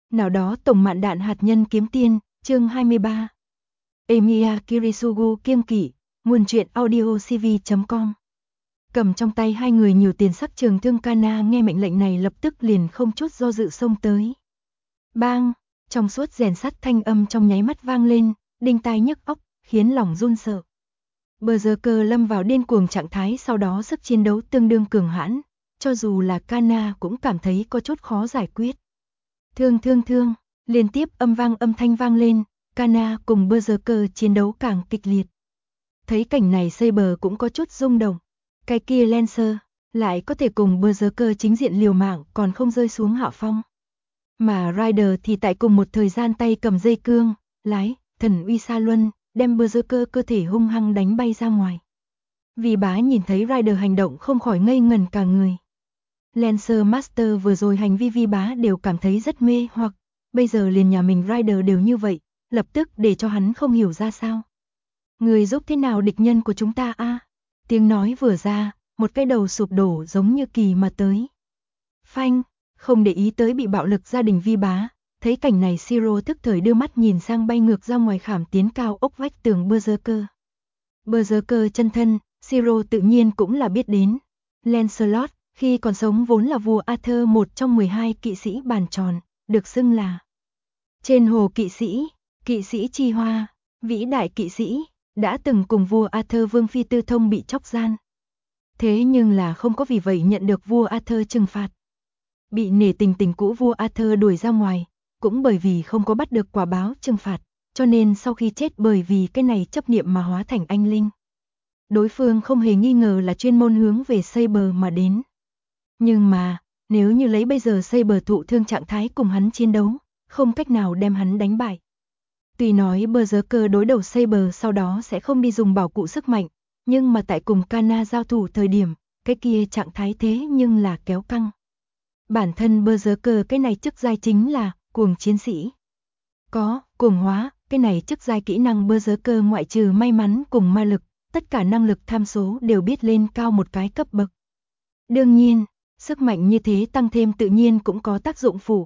Nào đó tổng mạn đạn hạt nhân kiếm tiên, chương 23. Emiya Kirisugu kiêng kỵ, nguồn truyện audio cv.com. Cầm trong tay hai người nhiều tiền sắc trường thương Kana nghe mệnh lệnh này lập tức liền không chút do dự xông tới. Bang, trong suốt rèn sắt thanh âm trong nháy mắt vang lên, đinh tai nhức óc, khiến lòng run sợ. Berserker lâm vào điên cuồng trạng thái, sau đó sức chiến đấu tương đương cường hãn, cho dù là Kana cũng cảm thấy có chút khó giải quyết. Thương, liên tiếp âm thanh vang lên, Kana cùng Berserker chiến đấu càng kịch liệt. Thấy cảnh này Saber cũng có chút rung động, cái kia Lancer lại có thể cùng Berserker chính diện liều mạng còn không rơi xuống hạ phong. Mà Rider thì tại cùng một thời gian tay cầm dây cương, lái, thần uy sa luân, đem Berserker cơ thể hung hăng đánh bay ra ngoài. Vì bá nhìn thấy Rider hành động không khỏi ngây ngẩn cả người. Lancer Master vừa rồi hành vi Vi bá đều cảm thấy rất mê hoặc, bây giờ liền nhà mình Rider đều như vậy, lập tức để cho hắn không hiểu ra sao. Người giúp thế nào địch nhân của chúng ta a? Tiếng nói vừa ra, một cái đầu sụp đổ giống như kỳ mà tới. Phanh, không để ý tới bị bạo lực gia đình Vi bá, thấy cảnh này Shiro tức thời đưa mắt nhìn sang bay ngược ra ngoài khảm tiến cao ốc vách tường Berserker. Berserker chân thân, Shiro tự nhiên cũng là biết đến. Lancelot khi còn sống vốn là vua Arthur, một trong 12 kỵ sĩ bàn tròn, được xưng là trên hồ kỵ sĩ chi hoa, vĩ đại kỵ sĩ, đã từng cùng vua Arthur Vương Phi Tư Thông bị chóc gian. Thế nhưng là không có vì vậy nhận được vua Arthur trừng phạt. Bị nể tình cũ vua Arthur đuổi ra ngoài, cũng bởi vì không có bắt được quả báo trừng phạt, cho nên sau khi chết bởi vì cái này chấp niệm mà hóa thành anh linh. Đối phương không hề nghi ngờ là chuyên môn hướng về Saber mà đến. Nhưng mà, nếu như lấy bây giờ Saber thụ thương trạng thái cùng hắn chiến đấu, không cách nào đem hắn đánh bại. Tuy nói Berserker đối đầu Saber sau đó sẽ không đi dùng bảo cụ sức mạnh, nhưng mà tại cùng Kana giao thủ thời điểm, cái kia trạng thái thế nhưng là kéo căng. Bản thân Berserker cái này chức giai chính là cuồng chiến sĩ. Có cuồng hóa, cái này chức giai kỹ năng Berserker ngoại trừ may mắn cùng ma lực, tất cả năng lực tham số đều biết lên cao một cái cấp bậc. Đương nhiên, sức mạnh như thế tăng thêm tự nhiên cũng có tác dụng phụ.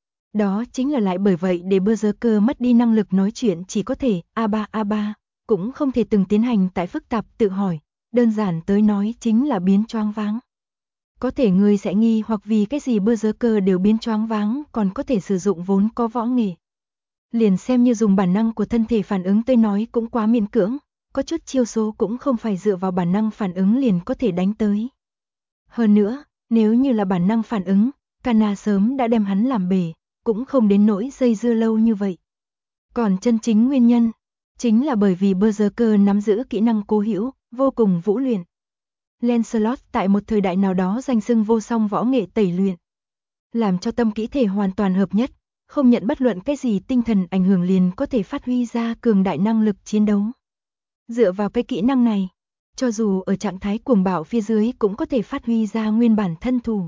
Đó chính là lại bởi vậy để Berserker mất đi năng lực nói chuyện, chỉ có thể A3, cũng không thể từng tiến hành tại phức tạp tự hỏi, đơn giản tới nói chính là biến choáng váng. Có thể người sẽ nghi hoặc vì cái gì Berserker đều biến choáng váng còn có thể sử dụng vốn có võ nghệ. Liền xem như dùng bản năng của thân thể phản ứng tới nói cũng quá miễn cưỡng, có chút chiêu số cũng không phải dựa vào bản năng phản ứng liền có thể đánh tới. Hơn nữa, nếu như là bản năng phản ứng, Kana sớm đã đem hắn làm bể, cũng không đến nỗi dây dưa lâu như vậy. Còn chân chính nguyên nhân, chính là bởi vì Berserker nắm giữ kỹ năng cố hữu, vô cùng vũ luyện. Lancelot tại một thời đại nào đó danh xưng vô song võ nghệ tẩy luyện, làm cho tâm kỹ thể hoàn toàn hợp nhất, không nhận bất luận cái gì tinh thần ảnh hưởng liền có thể phát huy ra cường đại năng lực chiến đấu. Dựa vào cái kỹ năng này, cho dù ở trạng thái cuồng bạo phía dưới cũng có thể phát huy ra nguyên bản thân thủ.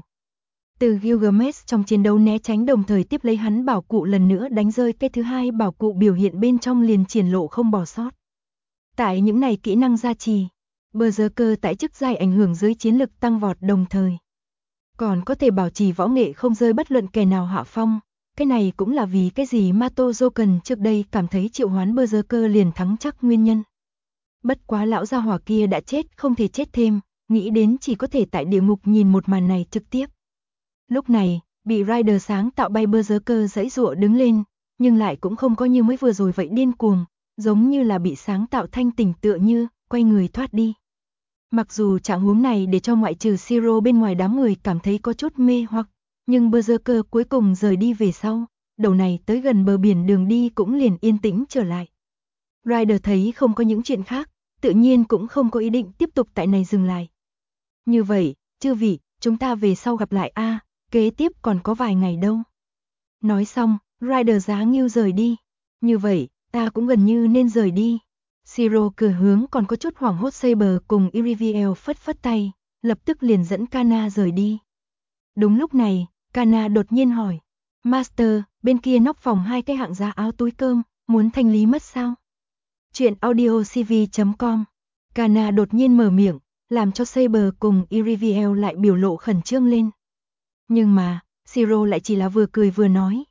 Từ Gilgamesh trong chiến đấu né tránh đồng thời tiếp lấy hắn bảo cụ lần nữa đánh rơi cái thứ hai bảo cụ biểu hiện bên trong liền triển lộ không bỏ sót. Tại những này kỹ năng gia trì, Berserker tại chức giai ảnh hưởng dưới chiến lực tăng vọt đồng thời. Còn có thể bảo trì võ nghệ không rơi bất luận kẻ nào hạ phong. Cái này cũng là vì cái gì Mato Joken trước đây cảm thấy triệu hoán Berserker liền thắng chắc nguyên nhân. Bất quá lão gia hỏa kia đã chết không thể chết thêm, nghĩ đến chỉ có thể tại địa ngục nhìn một màn này trực tiếp. Lúc này, bị Rider sáng tạo bay Berserker giãy giụa đứng lên, nhưng lại cũng không có như mới vừa rồi vậy điên cuồng, giống như là bị sáng tạo thanh tỉnh tựa như, quay người thoát đi. Mặc dù trạng huống này để cho ngoại trừ Shiro bên ngoài đám người cảm thấy có chút mê hoặc, nhưng Berserker cuối cùng rời đi về sau, đầu này tới gần bờ biển đường đi cũng liền yên tĩnh trở lại. Rider thấy không có những chuyện khác, tự nhiên cũng không có ý định tiếp tục tại này dừng lại. Như vậy, chư vị, chúng ta về sau gặp lại a, kế tiếp còn có vài ngày đâu. Nói xong, Rider giá nghiêu rời đi. Như vậy, ta cũng gần như nên rời đi. Shiro cười hướng còn có chút hoảng hốt Saber cùng Iriviel phất phất tay, lập tức liền dẫn Kana rời đi. Đúng lúc này, Kana đột nhiên hỏi, Master, bên kia nóc phòng hai cái hạng giá áo túi cơm, muốn thanh lý mất sao? Chuyện audio cv.com. Kana đột nhiên mở miệng, làm cho Saber cùng Iriviel lại biểu lộ khẩn trương lên. Nhưng mà, Shiro lại chỉ là vừa cười vừa nói,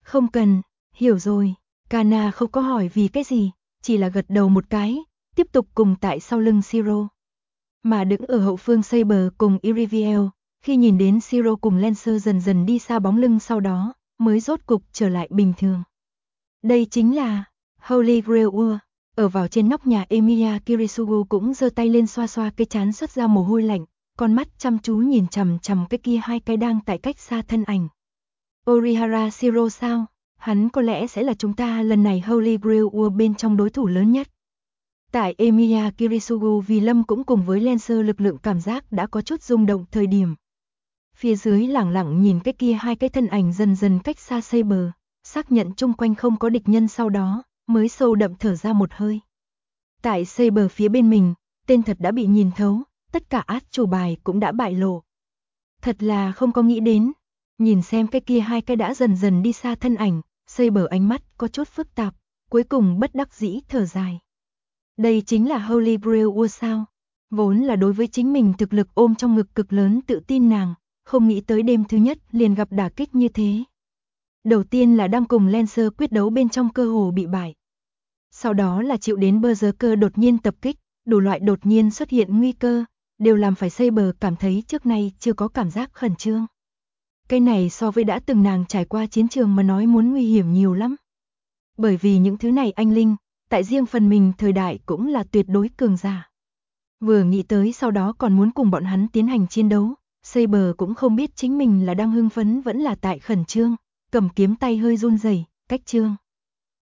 Không cần, hiểu rồi. Kana không có hỏi vì cái gì, chỉ là gật đầu một cái, tiếp tục cùng tại sau lưng Shiro. Mà đứng ở hậu phương Saber cùng Iriviel, khi nhìn đến Shiro cùng Lancer dần dần đi xa bóng lưng sau đó, mới rốt cục trở lại bình thường. Đây chính là Holy Grail Ur. Ở vào trên nóc nhà Emiya Kirisugu cũng giơ tay lên xoa xoa cái trán xuất ra mồ hôi lạnh, con mắt chăm chú nhìn chằm chằm cái kia hai cái đang tại cách xa thân ảnh. Orihara Shiro sao? Hắn có lẽ sẽ là chúng ta lần này Holy Grail Ur bên trong đối thủ lớn nhất. Tại Emiya Kirisugu vì Lâm cũng cùng với Lancer lực lượng cảm giác đã có chút rung động thời điểm. Phía dưới lẳng lặng nhìn cái kia hai cái thân ảnh dần dần cách xa Saber, xác nhận chung quanh không có địch nhân sau đó, mới sâu đậm thở ra một hơi. Tại Saber phía bên mình, tên thật đã bị nhìn thấu, tất cả át chủ bài cũng đã bại lộ. Thật là không có nghĩ đến, nhìn xem cái kia hai cái đã dần dần đi xa thân ảnh, Saber ánh mắt có chút phức tạp, cuối cùng bất đắc dĩ thở dài. Đây chính là Holy Grail Ur sao? Vốn là đối với chính mình thực lực ôm trong ngực cực lớn tự tin nàng, không nghĩ tới đêm thứ nhất liền gặp đả kích như thế. Đầu tiên là đang cùng Lancer quyết đấu bên trong cơ hồ bị bại. Sau đó là chịu đến Berserker đột nhiên tập kích, đủ loại đột nhiên xuất hiện nguy cơ, đều làm phải Saber cảm thấy trước nay chưa có cảm giác khẩn trương. Cái này so với đã từng nàng trải qua chiến trường mà nói muốn nguy hiểm nhiều lắm. Bởi vì những thứ này anh linh, tại riêng phần mình thời đại cũng là tuyệt đối cường giả. Vừa nghĩ tới sau đó còn muốn cùng bọn hắn tiến hành chiến đấu, Saber cũng không biết chính mình là đang hưng phấn vẫn là tại khẩn trương, cầm kiếm tay hơi run rẩy, cách trương.